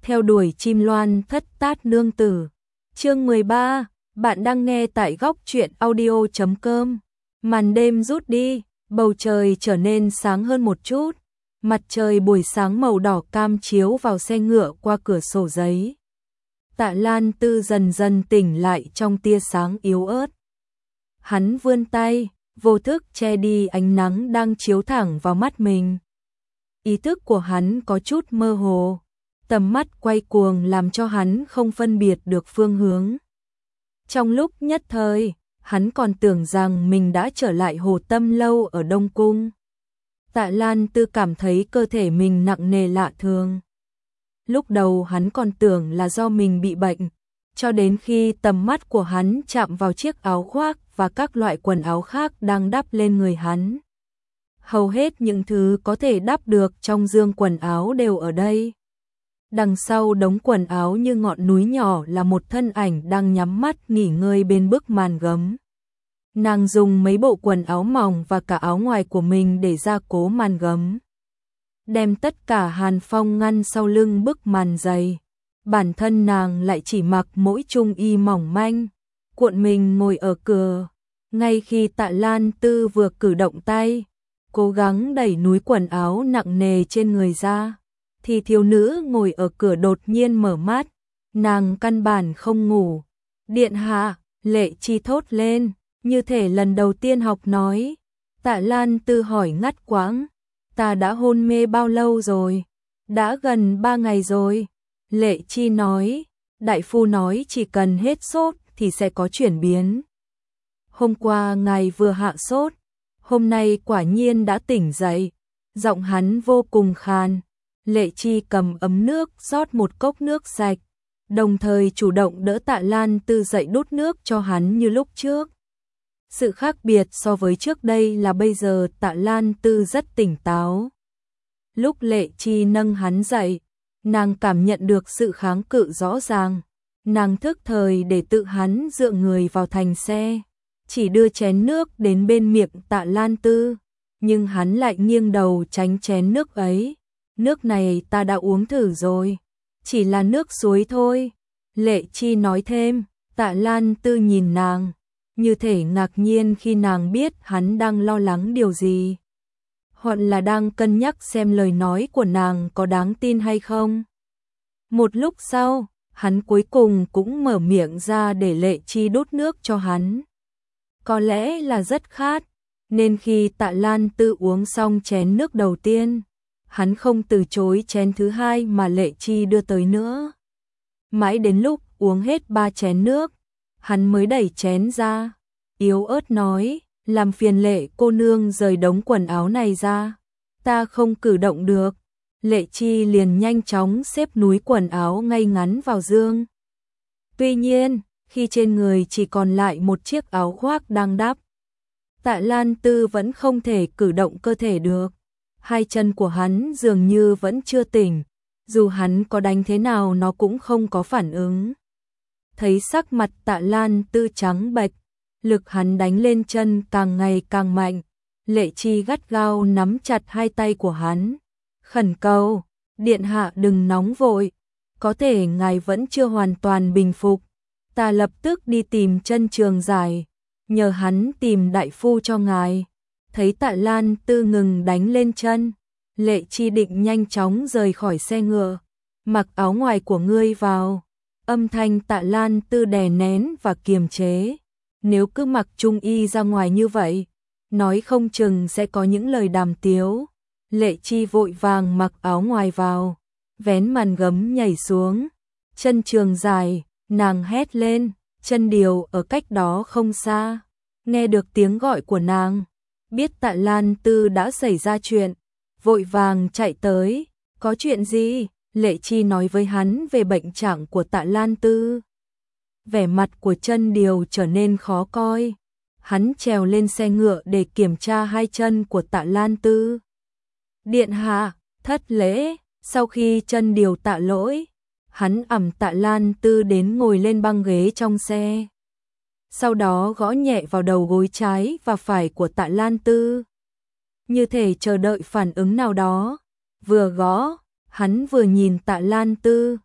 theo đuổi chim loan thất tát nương tử. Chương 13, bạn đang nghe tại góc truyện audio.com. Màn đêm rút đi, bầu trời trở nên sáng hơn một chút. Mặt trời buổi sáng màu đỏ cam chiếu vào xe ngựa qua cửa sổ giấy. Tạ Lan Tư dần dần tỉnh lại trong tia sáng yếu ớt. Hắn vươn tay, vô thức che đi ánh nắng đang chiếu thẳng vào mắt mình. Ý thức của hắn có chút mơ hồ, tầm mắt quay cuồng làm cho hắn không phân biệt được phương hướng. Trong lúc nhất thời, hắn còn tưởng rằng mình đã trở lại Hồ Tâm Lâu ở Đông Cung. Tạ Lan Tư cảm thấy cơ thể mình nặng nề lạ thường. Lúc đầu hắn còn tưởng là do mình bị bệnh, cho đến khi tầm mắt của hắn chạm vào chiếc áo khoác và các loại quần áo khác đang đắp lên người hắn. Hầu hết những thứ có thể đắp được trong dương quần áo đều ở đây. Đằng sau đống quần áo như ngọn núi nhỏ là một thân ảnh đang nhắm mắt nghỉ ngơi bên bức màn gấm. Nàng dùng mấy bộ quần áo mỏng và cả áo ngoài của mình để gia cố màn gấm, đem tất cả hàn phong ngăn sau lưng bức màn dày. Bản thân nàng lại chỉ mặc mỗi trung y mỏng manh, cuộn mình ngồi ở cửa. Ngay khi Tạ Lan Tư vừa cử động tay, cố gắng đẩy núi quần áo nặng nề trên người ra, thì thiếu nữ ngồi ở cửa đột nhiên mở mắt. Nàng căn bản không ngủ. Điện hạ, Lệ Chi thốt lên, như thể lần đầu tiên học nói. Tạ Lan Tư hỏi ngắt quãng, ta đã hôn mê bao lâu rồi? Đã gần 3 ngày rồi. Lệ Chi nói, đại phu nói chỉ cần hết sốt thì sẽ có chuyển biến. Hôm qua ngài vừa hạ sốt, hôm nay quả nhiên đã tỉnh dậy. Giọng hắn vô cùng khàn. Lệ Chi cầm ấm nước rót một cốc nước sạch, đồng thời chủ động đỡ Tạ Lan Tư dậy đút nước cho hắn như lúc trước. Sự khác biệt so với trước đây là bây giờ Tạ Lan Tư rất tỉnh táo. Lúc Lệ Chi nâng hắn dậy, nàng cảm nhận được sự kháng cự rõ ràng. Nàng thức thời để tự hắn dựa người vào thành xe, chỉ đưa chén nước đến bên miệng Tạ Lan Tư, nhưng hắn lại nghiêng đầu tránh chén nước ấy. Nước này ta đã uống thử rồi, chỉ là nước suối thôi. Lệ Chi nói thêm. Tạ Lan Tư nhìn nàng, như thể ngạc nhiên khi nàng biết hắn đang lo lắng điều gì, hoặc là đang cân nhắc xem lời nói của nàng có đáng tin hay không. Một lúc sau, hắn cuối cùng cũng mở miệng ra để Lệ Chi đút nước cho hắn. Có lẽ là rất khát, nên khi Tạ Lan Tư uống xong chén nước đầu tiên, hắn không từ chối chén thứ hai mà Lệ Chi đưa tới nữa. Mãi đến lúc uống hết 3 chén nước, hắn mới đẩy chén ra, yếu ớt nói, làm phiền Lệ cô nương rời đống quần áo này ra, ta không cử động được. Lệ Chi liền nhanh chóng xếp núi quần áo ngay ngắn vào dương. Tuy nhiên, khi trên người chỉ còn lại một chiếc áo khoác đang đắp, Tạ Lan Tư vẫn không thể cử động cơ thể được. Hai chân của hắn dường như vẫn chưa tỉnh, dù hắn có đánh thế nào nó cũng không có phản ứng. Thấy sắc mặt Tạ Lan Tư trắng bệch, lực hắn đánh lên chân càng ngày càng mạnh. Lệ Chi gắt gao nắm chặt hai tay của hắn, khẩn cầu, điện hạ đừng nóng vội, có thể ngài vẫn chưa hoàn toàn bình phục. Ta lập tức đi tìm Chân Trường Giải, nhờ hắn tìm đại phu cho ngài. Thấy Tạ Lan Tư ngừng đánh lên chân, Lệ Chi định nhanh chóng rời khỏi xe ngựa. Mặc áo ngoài của ngươi vào. Âm thanh Tạ Lan Tư đè nén và kiềm chế. Nếu cứ mặc trung y ra ngoài như vậy, nói không chừng sẽ có những lời đàm tiếu. Lệ Chi vội vàng mặc áo ngoài vào, vén màn gấm nhảy xuống. Chân Trường Giải, nàng hét lên. Chân Điều ở cách đó không xa, nghe được tiếng gọi của nàng, biết Tạ Lan Tư đã xảy ra chuyện, vội vàng chạy tới. Có chuyện gì? Lệ Chi nói với hắn về bệnh trạng của Tạ Lan Tư. Vẻ mặt của Chân Điều trở nên khó coi. Hắn trèo lên xe ngựa để kiểm tra hai chân của Tạ Lan Tư. Điện hạ, thất lễ. Sau khi Chân Điều tạ lỗi, hắn ẵm Tạ Lan Tư đến ngồi lên băng ghế trong xe. Sau đó gõ nhẹ vào đầu gối trái và phải của Tạ Lan Tư, như thể chờ đợi phản ứng nào đó. Vừa gõ, hắn vừa nhìn Tạ Lan Tư,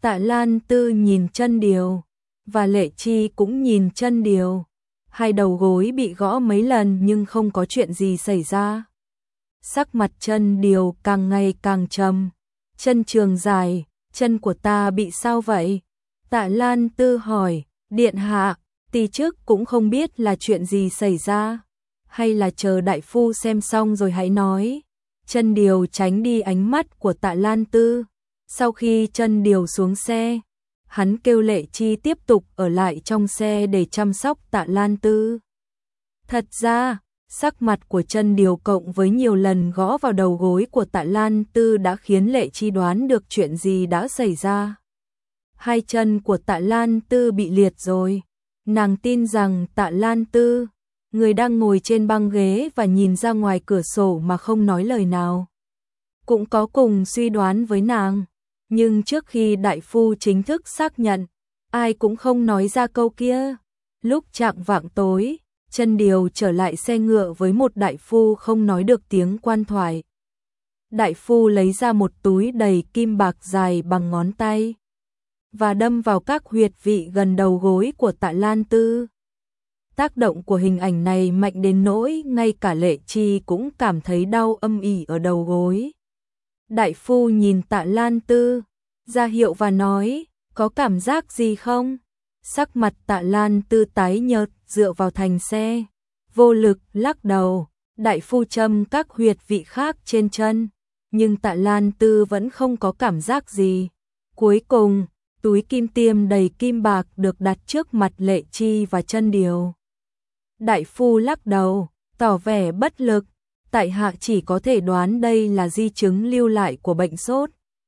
Tạ Lan Tư nhìn Chân Điều, và Lệ Chi cũng nhìn Chân Điều. Hai đầu gối bị gõ mấy lần nhưng không có chuyện gì xảy ra. Sắc mặt Chân Điều càng ngày càng trầm. Chân Trường dài, chân của ta bị sao vậy? Tạ Lan Tư hỏi, điện hạ, tí trước cũng không biết là chuyện gì xảy ra. Hay là chờ đại phu xem xong rồi hãy nói. Chân Điều tránh đi ánh mắt của Tạ Lan Tư. Sau khi Chân Điều xuống xe, hắn kêu Lệ Chi tiếp tục ở lại trong xe để chăm sóc Tạ Lan Tư. Thật ra, sắc mặt của Chân Điều cộng với nhiều lần gõ vào đầu gối của Tạ Lan Tư đã khiến Lệ Chi đoán được chuyện gì đã xảy ra. Hai chân của Tạ Lan Tư bị liệt rồi. Nàng tin rằng Tạ Lan Tư, người đang ngồi trên băng ghế và nhìn ra ngoài cửa sổ mà không nói lời nào, cũng có cùng suy đoán với nàng. Nhưng trước khi đại phu chính thức xác nhận, ai cũng không nói ra câu kia. Lúc chạng vạng tối, Chân Điều trở lại xe ngựa với một đại phu không nói được tiếng quan thoại. Đại phu lấy ra một túi đầy kim bạc dài bằng ngón tay và đâm vào các huyệt vị gần đầu gối của Tạ Lan Tư. Tác động của hình ảnh này mạnh đến nỗi ngay cả Lệ Chi cũng cảm thấy đau âm ỉ ở đầu gối. Đại phu nhìn Tạ Lan Tư, ra hiệu và nói, có cảm giác gì không? Sắc mặt Tạ Lan Tư tái nhợt, dựa vào thành xe, vô lực lắc đầu. Đại phu châm các huyệt vị khác trên chân, nhưng Tạ Lan Tư vẫn không có cảm giác gì. Cuối cùng, túi kim tiêm đầy kim bạc được đặt trước mặt Lệ Chi và Chân Điều. Đại phu lắc đầu, tỏ vẻ bất lực, tại hạ chỉ có thể đoán đây là di chứng lưu lại của bệnh sốt.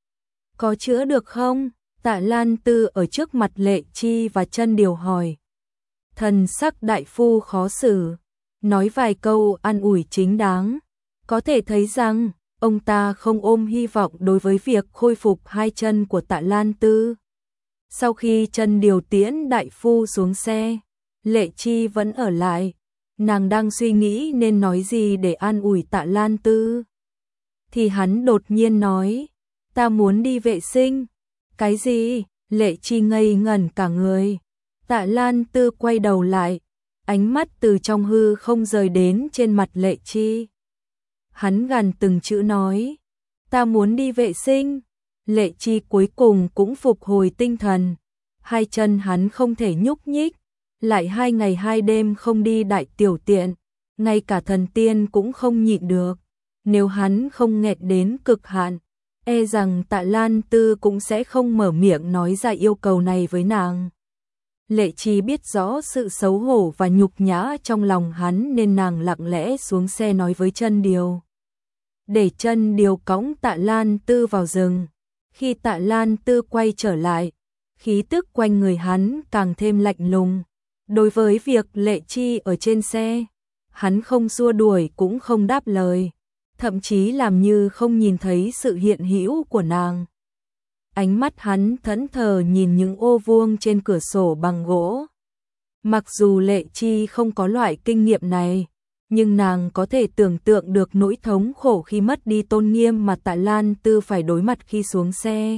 Có chữa được không? Tạ Lan Tư ở trước mặt Lệ Chi và Chân Điều hỏi. Thần sắc đại phu khó xử, nói vài câu an ủi chính đáng. Có thể thấy rằng, ông ta không ôm hy vọng đối với việc khôi phục hai chân của Tạ Lan Tư. Sau khi Chân Điều tiễn đại phu xuống xe, Lệ Chi vẫn ở lại. Nàng đang suy nghĩ nên nói gì để an ủi Tạ Lan Tư. Thì hắn đột nhiên nói, ta muốn đi vệ sinh. Cái gì? Lệ Chi ngây ngẩn cả người. Tạ Lan Tư quay đầu lại, ánh mắt từ trong hư không rời đến trên mặt Lệ Chi. Hắn gằn từng chữ nói, ta muốn đi vệ sinh. Lệ Chi cuối cùng cũng phục hồi tinh thần. Hai chân hắn không thể nhúc nhích, lại 2 ngày 2 đêm không đi đại tiểu tiện, ngay cả thần tiên cũng không nhịn được. Nếu hắn không nghẹt đến cực hạn, e rằng Tạ Lan Tư cũng sẽ không mở miệng nói ra yêu cầu này với nàng. Lệ Chi biết rõ sự xấu hổ và nhục nhã trong lòng hắn nên nàng lặng lẽ xuống xe nói với Chân Điều. Để Chân Điều cõng Tạ Lan Tư vào rừng. Khi Tạ Lan Tư quay trở lại, khí tức quanh người hắn càng thêm lạnh lùng. Đối với việc Lệ Chi ở trên xe, hắn không xua đuổi cũng không đáp lời, thậm chí làm như không nhìn thấy sự hiện hữu của nàng. Ánh mắt hắn thẫn thờ nhìn những ô vuông trên cửa sổ bằng gỗ. Mặc dù Lệ Chi không có loại kinh nghiệm này, nhưng nàng có thể tưởng tượng được nỗi thống khổ khi mất đi tôn nghiêm mà Tạ Lan Tư phải đối mặt khi xuống xe.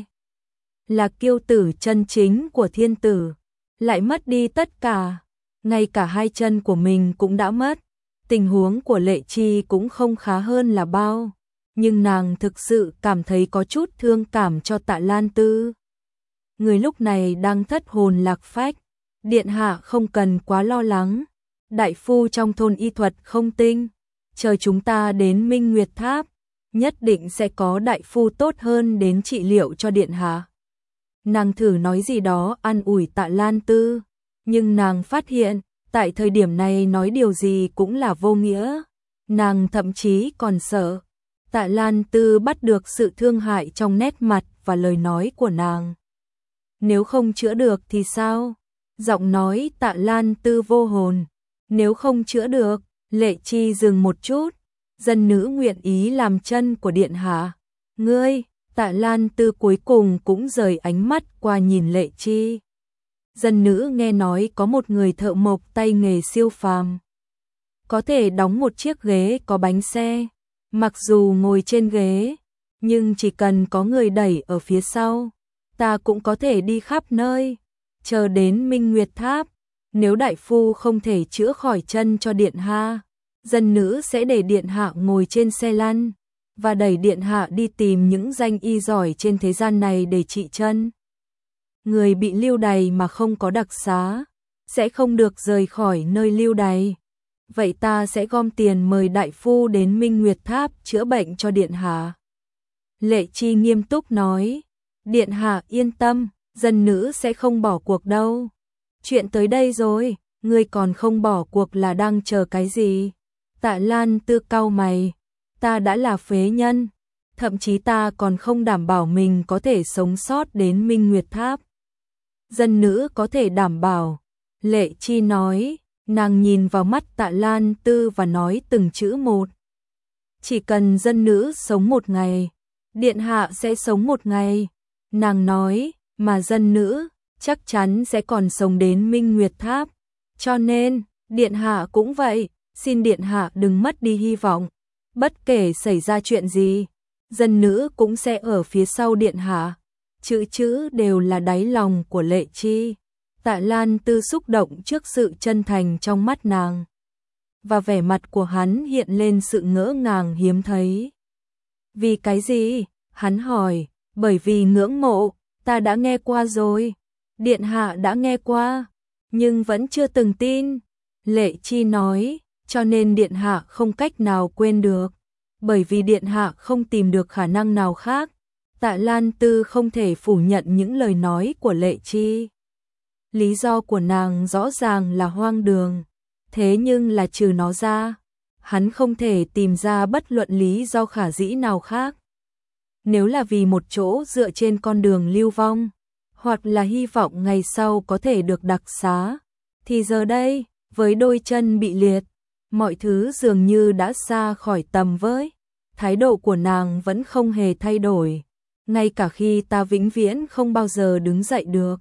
Là kiêu tử chân chính của thiên tử, lại mất đi tất cả, ngay cả hai chân của mình cũng đã mất. Tình huống của Lệ Chi cũng không khá hơn là bao, nhưng nàng thực sự cảm thấy có chút thương cảm cho Tạ Lan Tư. Người lúc này đang thất hồn lạc phách, điện hạ không cần quá lo lắng. Đại phu trong thôn y thuật không tinh, chờ chúng ta đến Minh Nguyệt Tháp, nhất định sẽ có đại phu tốt hơn đến trị liệu cho điện hạ. Nàng thử nói gì đó an ủi Tạ Lan Tư, nhưng nàng phát hiện, tại thời điểm này nói điều gì cũng là vô nghĩa. Nàng thậm chí còn sợ. Tạ Lan Tư bắt được sự thương hại trong nét mặt và lời nói của nàng. Nếu không chữa được thì sao? Giọng nói Tạ Lan Tư vô hồn. Nếu không chữa được, Lệ Chi dừng một chút. Dân nữ nguyện ý làm chân của điện hạ. Ngươi, Tạ Lan Tư cuối cùng cũng rời ánh mắt qua nhìn Lệ Chi. Dân nữ nghe nói có một người thợ mộc tay nghề siêu phàm, có thể đóng một chiếc ghế có bánh xe. Mặc dù ngồi trên ghế, nhưng chỉ cần có người đẩy ở phía sau, ta cũng có thể đi khắp nơi, chờ đến Minh Nguyệt Tháp. Nếu đại phu không thể chữa khỏi chân cho điện hạ, dân nữ sẽ để điện hạ ngồi trên xe lăn và đẩy điện hạ đi tìm những danh y giỏi trên thế gian này để trị chân. Người bị lưu đày mà không có đặc xá sẽ không được rời khỏi nơi lưu đày. Vậy ta sẽ gom tiền mời đại phu đến Minh Nguyệt Tháp chữa bệnh cho điện hạ. Lệ Chi nghiêm túc nói, điện hạ yên tâm, dân nữ sẽ không bỏ cuộc đâu. Chuyện tới đây rồi, ngươi còn không bỏ cuộc là đang chờ cái gì? Tạ Lan Tư cau mày, ta đã là phế nhân, thậm chí ta còn không đảm bảo mình có thể sống sót đến Minh Nguyệt Tháp. Dân nữ có thể đảm bảo, Lệ Chi nói, nàng nhìn vào mắt Tạ Lan Tư và nói từng chữ một. Chỉ cần dân nữ sống một ngày, điện hạ sẽ sống một ngày. Nàng nói, mà dân nữ chắc chắn sẽ còn sống đến Minh Nguyệt Tháp. Cho nên, điện hạ cũng vậy, xin điện hạ đừng mất đi hy vọng. Bất kể xảy ra chuyện gì, dân nữ cũng sẽ ở phía sau điện hạ. Chữ chữ đều là đáy lòng của Lệ Chi. Tạ Lan Tư xúc động trước sự chân thành trong mắt nàng. Và vẻ mặt của hắn hiện lên sự ngỡ ngàng hiếm thấy. Vì cái gì? Hắn hỏi, bởi vì ngưỡng mộ, ta đã nghe qua rồi. Điện hạ đã nghe qua, nhưng vẫn chưa từng tin. Lệ Chi nói, cho nên điện hạ không cách nào quên được. Bởi vì điện hạ không tìm được khả năng nào khác. Tạ Lan Tư không thể phủ nhận những lời nói của Lệ Chi. Lý do của nàng rõ ràng là hoang đường. Thế nhưng là trừ nó ra, hắn không thể tìm ra bất luận lý do khả dĩ nào khác. Nếu là vì một chỗ dựa trên con đường lưu vong, hoặc là hy vọng ngày sau có thể được đặc xá, thì giờ đây, với đôi chân bị liệt, mọi thứ dường như đã xa khỏi tầm với. Thái độ của nàng vẫn không hề thay đổi, ngay cả khi ta vĩnh viễn không bao giờ đứng dậy được.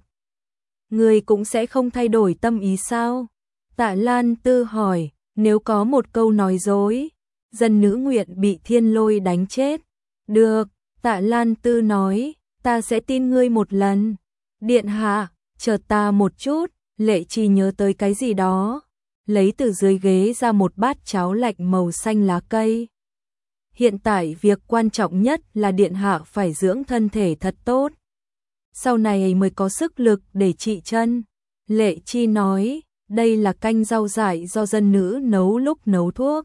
Người cũng sẽ không thay đổi tâm ý sao? Tạ Lan Tư hỏi, nếu có một câu nói dối, dân nữ nguyện bị thiên lôi đánh chết. Được, Tạ Lan Tư nói, ta sẽ tin ngươi một lần. Điện hạ, chờ ta một chút. Lệ Chi nhớ tới cái gì đó, lấy từ dưới ghế ra một bát cháo lạnh màu xanh lá cây. Hiện tại việc quan trọng nhất là điện hạ phải dưỡng thân thể thật tốt, sau này mới có sức lực để trị chân. Lệ Chi nói, đây là canh rau dại do dân nữ nấu lúc nấu thuốc.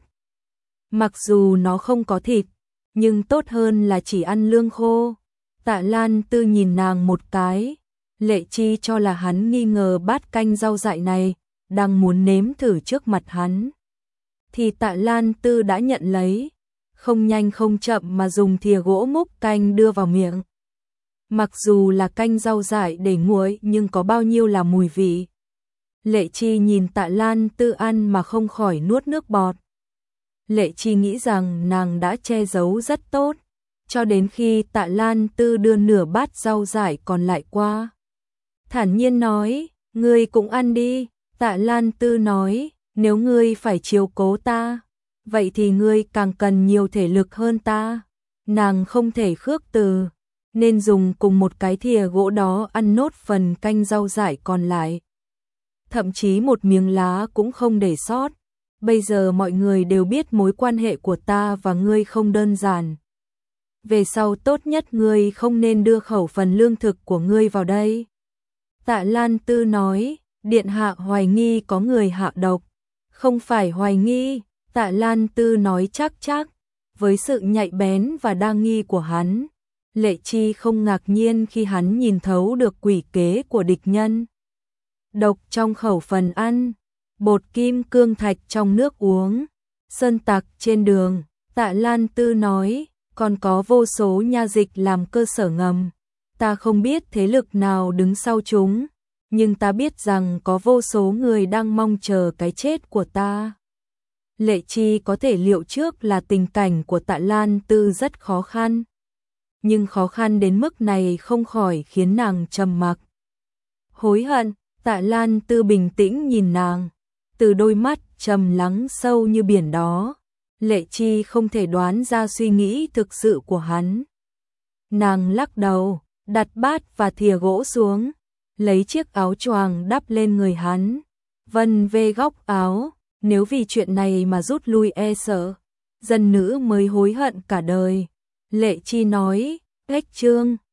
Mặc dù nó không có thịt, nhưng tốt hơn là chỉ ăn lương khô. Tạ Lan Tư nhìn nàng một cái. Lệ Chi cho là hắn nghi ngờ bát canh rau dại này, đang muốn nếm thử trước mặt hắn. Thì Tạ Lan Tư đã nhận lấy, không nhanh không chậm mà dùng thìa gỗ múc canh đưa vào miệng. Mặc dù là canh rau dại để nguội nhưng có bao nhiêu là mùi vị. Lệ Chi nhìn Tạ Lan Tư ăn mà không khỏi nuốt nước bọt. Lệ Chi nghĩ rằng nàng đã che giấu rất tốt, cho đến khi Tạ Lan Tư đưa nửa bát rau dại còn lại qua. Thản nhiên nói, ngươi cũng ăn đi. Tạ Lan Tư nói, nếu ngươi phải chiếu cố ta, vậy thì ngươi càng cần nhiều thể lực hơn ta. Nàng không thể khước từ, nên dùng cùng một cái thìa gỗ đó ăn nốt phần canh rau dại còn lại. Thậm chí một miếng lá cũng không để sót. Bây giờ mọi người đều biết mối quan hệ của ta và ngươi không đơn giản. Về sau tốt nhất ngươi không nên đưa khẩu phần lương thực của ngươi vào đây. Tạ Lan Tư nói, điện hạ hoài nghi có người hạ độc. Không phải hoài nghi, Tạ Lan Tư nói chắc. Với sự nhạy bén và đa nghi của hắn, Lệ Chi không ngạc nhiên khi hắn nhìn thấu được quỷ kế của địch nhân. Độc trong khẩu phần ăn, bột kim cương thạch trong nước uống, sơn tặc trên đường. Tạ Lan Tư nói, còn có vô số nha dịch làm cơ sở ngầm. Ta không biết thế lực nào đứng sau chúng, nhưng ta biết rằng có vô số người đang mong chờ cái chết của ta. Lệ Chi có thể liệu trước là tình cảnh của Tạ Lan Tư rất khó khăn, nhưng khó khăn đến mức này không khỏi khiến nàng trầm mặc. Hối hận, Tạ Lan Tư bình tĩnh nhìn nàng, từ đôi mắt trầm lắng sâu như biển đó, Lệ Chi không thể đoán ra suy nghĩ thực sự của hắn. Nàng lắc đầu, đặt bát và thìa gỗ xuống, lấy chiếc áo choàng đắp lên người hắn. Vân về góc áo, nếu vì chuyện này mà rút lui e sợ, dân nữ mới hối hận cả đời. Lệ Chi nói, ếch Trương,